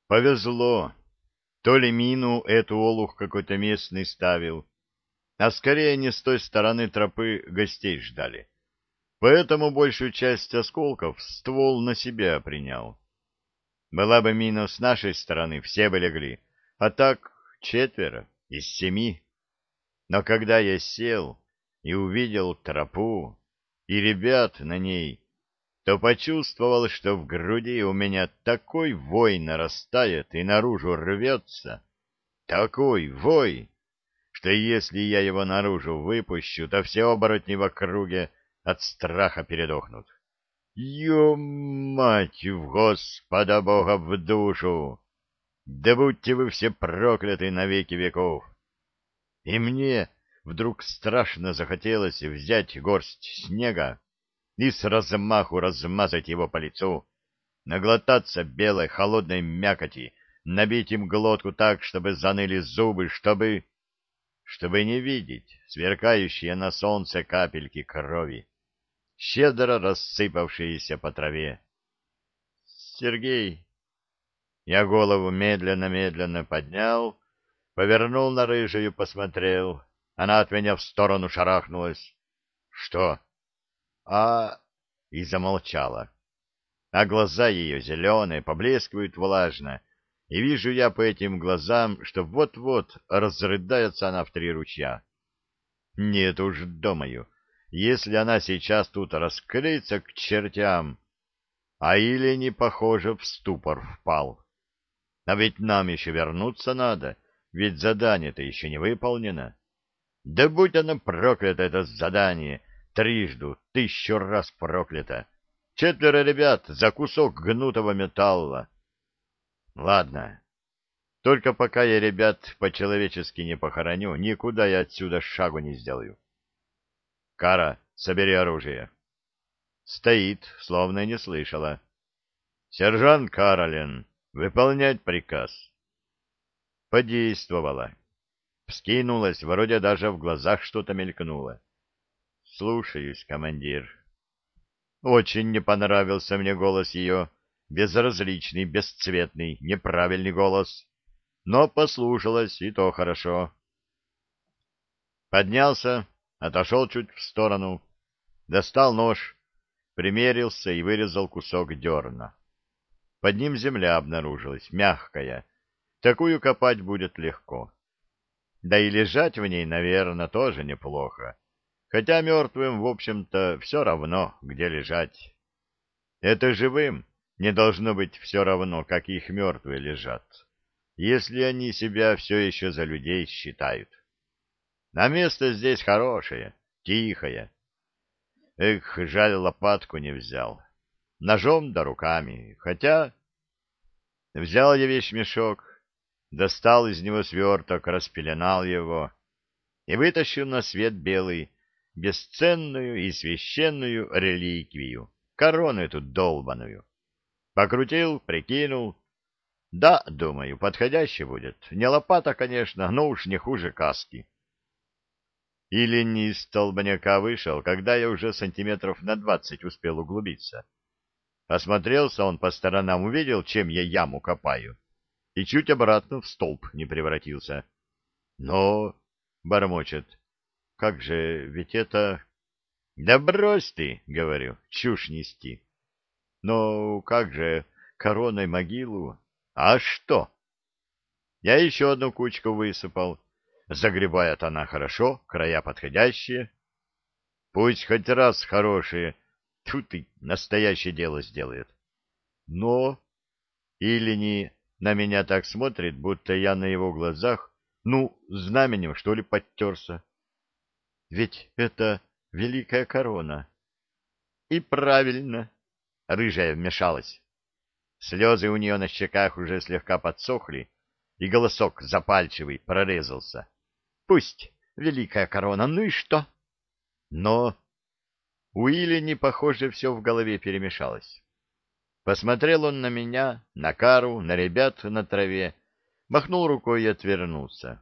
Повезло. То ли мину эту олух какой-то местный ставил, а скорее не с той стороны тропы гостей ждали. Поэтому большую часть осколков ствол на себя принял. Была бы мина с нашей стороны, все бы легли, а так 4 из 7. Но когда я сел и увидел тропу и ребят на ней, то почувствовал, что в груди у меня такой вой нарастает и наружу рвется, такой вой, что если я его наружу выпущу, то все оборотни в округе от страха передохнут. Ё-мать в Господа Бога в душу! Да будьте вы все прокляты на веки веков! И мне вдруг страшно захотелось взять горсть снега и с размаху размазать его по лицу, наглотаться белой холодной мякоти, набить им глотку так, чтобы заныли зубы, чтобы не видеть сверкающие на солнце капельки крови, щедро рассыпавшиеся по траве. «Сергей!» Я голову медленно-медленно поднял, повернул на рыжую, посмотрел. Она от меня в сторону шарахнулась. «Что?» «А...» И замолчала. А глаза ее зеленые, поблескивают влажно, и вижу я по этим глазам, что вот-вот разрыдается она в 3 ручья. Нет уж, думаю, если она сейчас тут расклеится к чертям, а или не похоже в ступор впал. А ведь нам еще вернуться надо, ведь задание-то еще не выполнено. Да будь оно проклято, это задание, 3, 1000 раз проклято. 4 ребят за кусок гнутого металла. Ладно, только пока я ребят по-человечески не похороню, никуда я отсюда шагу не сделаю. Кара, собери оружие. Стоит, словно и не слышала. Сержант Каролин, выполнять приказ. Подействовала. Вскинулась, вроде даже в глазах что-то мелькнуло. Слушаюсь, командир. Очень не понравился мне голос ее, безразличный, бесцветный, неправильный голос. Но послушалась, и то хорошо. Поднялся, отошел чуть в сторону, достал нож, примерился и вырезал кусок дерна. Под ним земля обнаружилась, мягкая. Такую копать будет легко. Да и лежать в ней, наверное, тоже неплохо. Хотя мертвым, в общем-то, все равно, где лежать. Это живым не должно быть все равно, как их мертвые лежат, если они себя все еще за людей считают. А место здесь хорошее, тихое. Эх, жаль, лопатку не взял. Ножом да руками. Хотя... Взял я вещмешок, достал из него сверток, распеленал его и вытащил на свет белый бесценную и священную реликвию, корону эту долбаную. Покрутил, прикинул. Да, думаю, подходяще будет. Не лопата, конечно, но уж не хуже каски. Или не из столбняка вышел, когда я уже сантиметров на 20 успел углубиться. Осмотрелся он по сторонам, увидел, чем я яму копаю, и чуть обратно в столб не превратился. Но, бормочет, как же, ведь это... Да брось ты, говорю, чушь нести. Но как же, короной могилу? А что? Я еще одну кучку высыпал. Загребает она хорошо, края подходящие. Пусть хоть раз хорошие, тьфу ты, настоящее дело сделает. Но Илини на меня так смотрит, будто я на его глазах, ну, знаменем, что ли, подтерся. Ведь это великая корона. И правильно. Рыжая вмешалась. Слезы у нее на щеках уже слегка подсохли, и голосок запальчивый прорезался. Пусть великая корона, ну и что? Но у Илини, похоже, все в голове перемешалось. Посмотрел он на меня, на Кару, на ребят на траве, махнул рукой и отвернулся.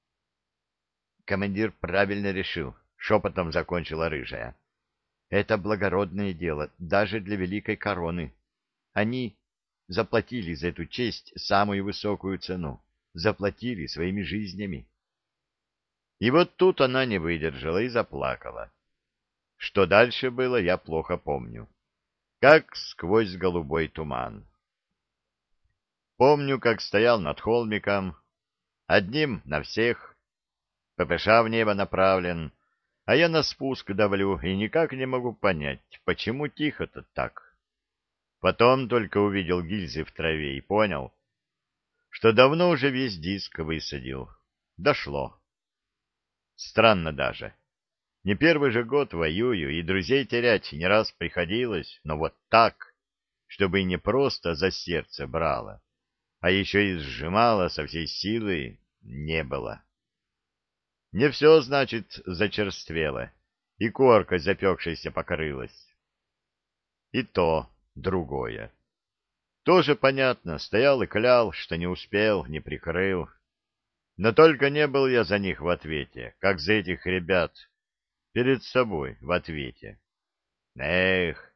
Командир правильно решил, шепотом закончила рыжая. Это благородное дело, даже для великой короны. Они заплатили за эту честь самую высокую цену, заплатили своими жизнями. И вот тут она не выдержала и заплакала. Что дальше было, я плохо помню. Как сквозь голубой туман. Помню, как стоял над холмиком, одним на всех, ППШ в небо направлен, а я на спуск давлю и никак не могу понять, почему тихо-то так. Потом только увидел гильзы в траве и понял, что давно уже весь диск высадил. Дошло. Странно даже. Не первый же год воюю, и друзей терять не раз приходилось, но вот так, чтобы и не просто за сердце брало, а еще и сжимало со всей силы, не было. Не все, значит, зачерствело, и коркой запекшейся покрылась. И то другое. Тоже понятно, стоял и клял, что не успел, не прикрыл. Но только не был я за них в ответе, как за этих ребят перед собой в ответе. Эх,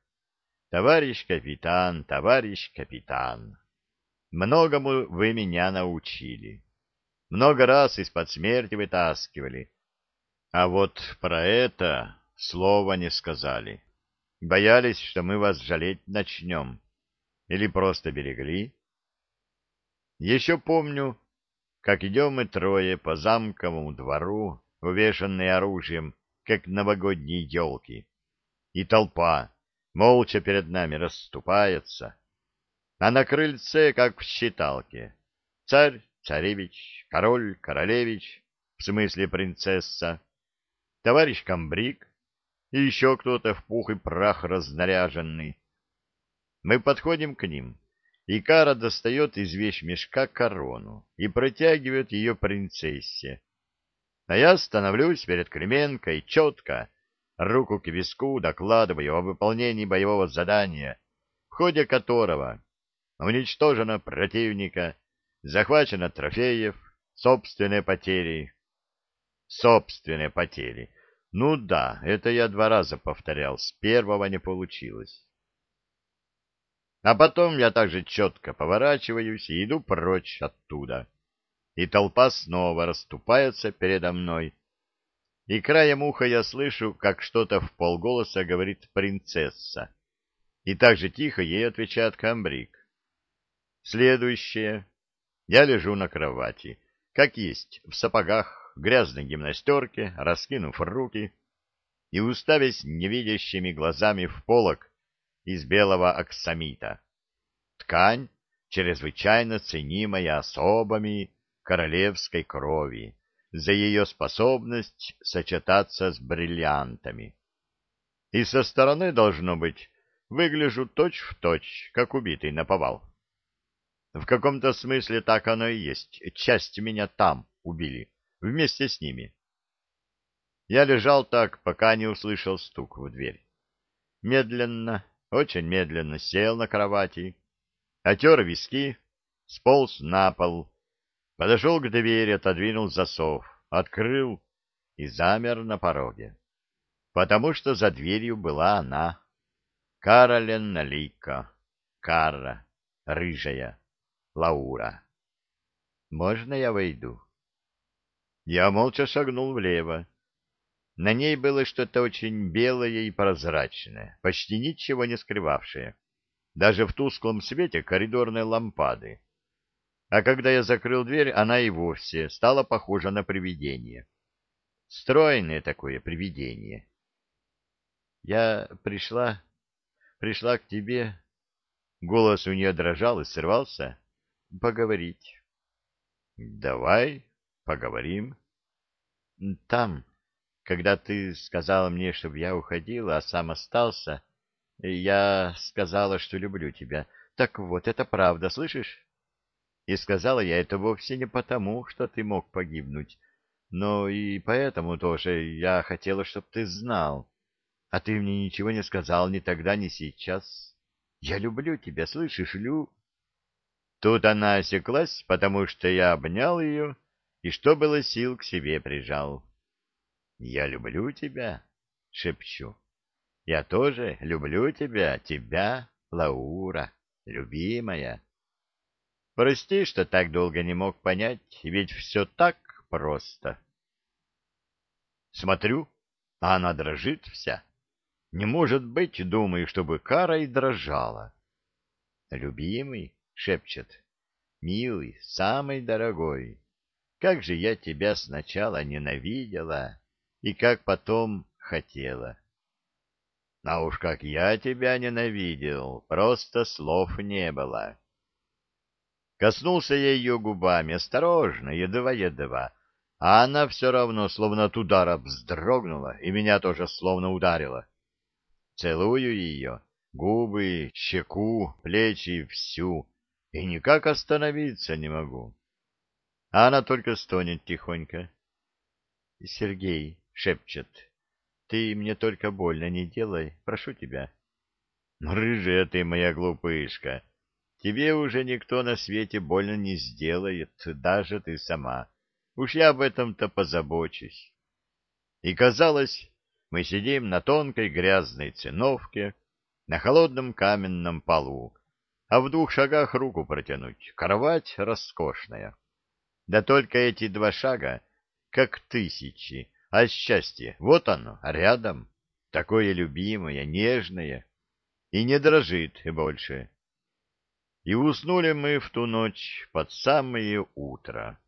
товарищ капитан, многому вы меня научили. Много раз из-под смерти вытаскивали. А вот про это слова не сказали. Боялись, что мы вас жалеть начнем. Или просто берегли. Еще помню, как идем мы трое по замковому двору, увешанные оружием, как новогодние елки. И толпа молча перед нами расступается. А на крыльце, как в считалке, царь, царевич, король, королевич, в смысле принцесса, товарищ комбриг и еще кто-то в пух и прах разнаряженный. Мы подходим к ним, и Кара достает из вещмешка корону и протягивает ее принцессе. А я становлюсь перед Клименко и четко, руку к виску, докладываю о выполнении боевого задания, в ходе которого уничтожено противника, захвачено трофеев, собственные потери. Собственные потери. Ну да, это я 2 раза повторял, с первого не получилось. А потом я также четко поворачиваюсь и иду прочь оттуда. И толпа снова расступается передо мной. И краем уха я слышу, как что-то вполголоса говорит принцесса. И так же тихо ей отвечает комбриг. Следующее. Я лежу на кровати, как есть, в сапогах, грязной гимнастерке, раскинув руки и уставясь невидящими глазами в полог из белого аксамита. Ткань, чрезвычайно ценимая особами королевской крови за ее способность сочетаться с бриллиантами. И со стороны, должно быть, выгляжу точь-в-точь, как убитый наповал. В каком-то смысле так оно и есть. Часть меня там убили, вместе с ними. Я лежал так, пока не услышал стук в дверь. Медленно, очень медленно сел на кровати, отер виски, сполз на пол, подошел к двери, отодвинул засов, открыл и замер на пороге. Потому что за дверью была она, Каролина Лика, Кара, рыжая, Лаура. «Можно я войду?» Я молча шагнул влево. На ней было что-то очень белое и прозрачное, почти ничего не скрывавшее, даже в тусклом свете коридорной лампады. А когда я закрыл дверь, она и вовсе стала похожа на привидение. Стройное такое привидение. «Я пришла к тебе...» Голос у нее дрожал и срывался. «Поговорить». «Давай поговорим». «Там, когда ты сказала мне, чтобы я уходила, а сам остался, я сказала, что люблю тебя. Так вот, это правда, слышишь? И сказала я это вовсе не потому, что ты мог погибнуть, но и поэтому тоже я хотела, чтобы ты знал. А ты мне ничего не сказал ни тогда, ни сейчас. Я люблю тебя, слышишь, Тут она осеклась, потому что я обнял ее и, что было сил, к себе прижал. «Я люблю тебя», — шепчу. «Я тоже люблю тебя, Лаура, любимая». Прости, что так долго не мог понять, ведь все так просто. Смотрю, а она дрожит вся. Не может быть, думаю, чтобы Кара и дрожала. «Любимый», — шепчет, — «милый, самый дорогой, как же я тебя сначала ненавидела и как потом хотела. А уж как я тебя ненавидел, просто слов не было». Коснулся я ее губами, осторожно, едва-едва, а она все равно, словно от удара, вздрогнула и меня тоже словно ударила. Целую ее, губы, щеку, плечи, всю, и никак остановиться не могу. А она только стонет тихонько. — Сергей, — шепчет, — ты мне только больно не делай, прошу тебя. — Рыжая ты моя глупышка, тебе уже никто на свете больно не сделает, даже ты сама. Уж я об этом-то позабочусь. И казалось, мы сидим на тонкой грязной циновке, на холодном каменном полу, а в 2 шагах руку протянуть, кровать роскошная. Да только эти 2 шага, как тысячи, а счастье, вот оно, рядом, такое любимое, нежное, и не дрожит больше. И уснули мы в ту ночь под самое утро.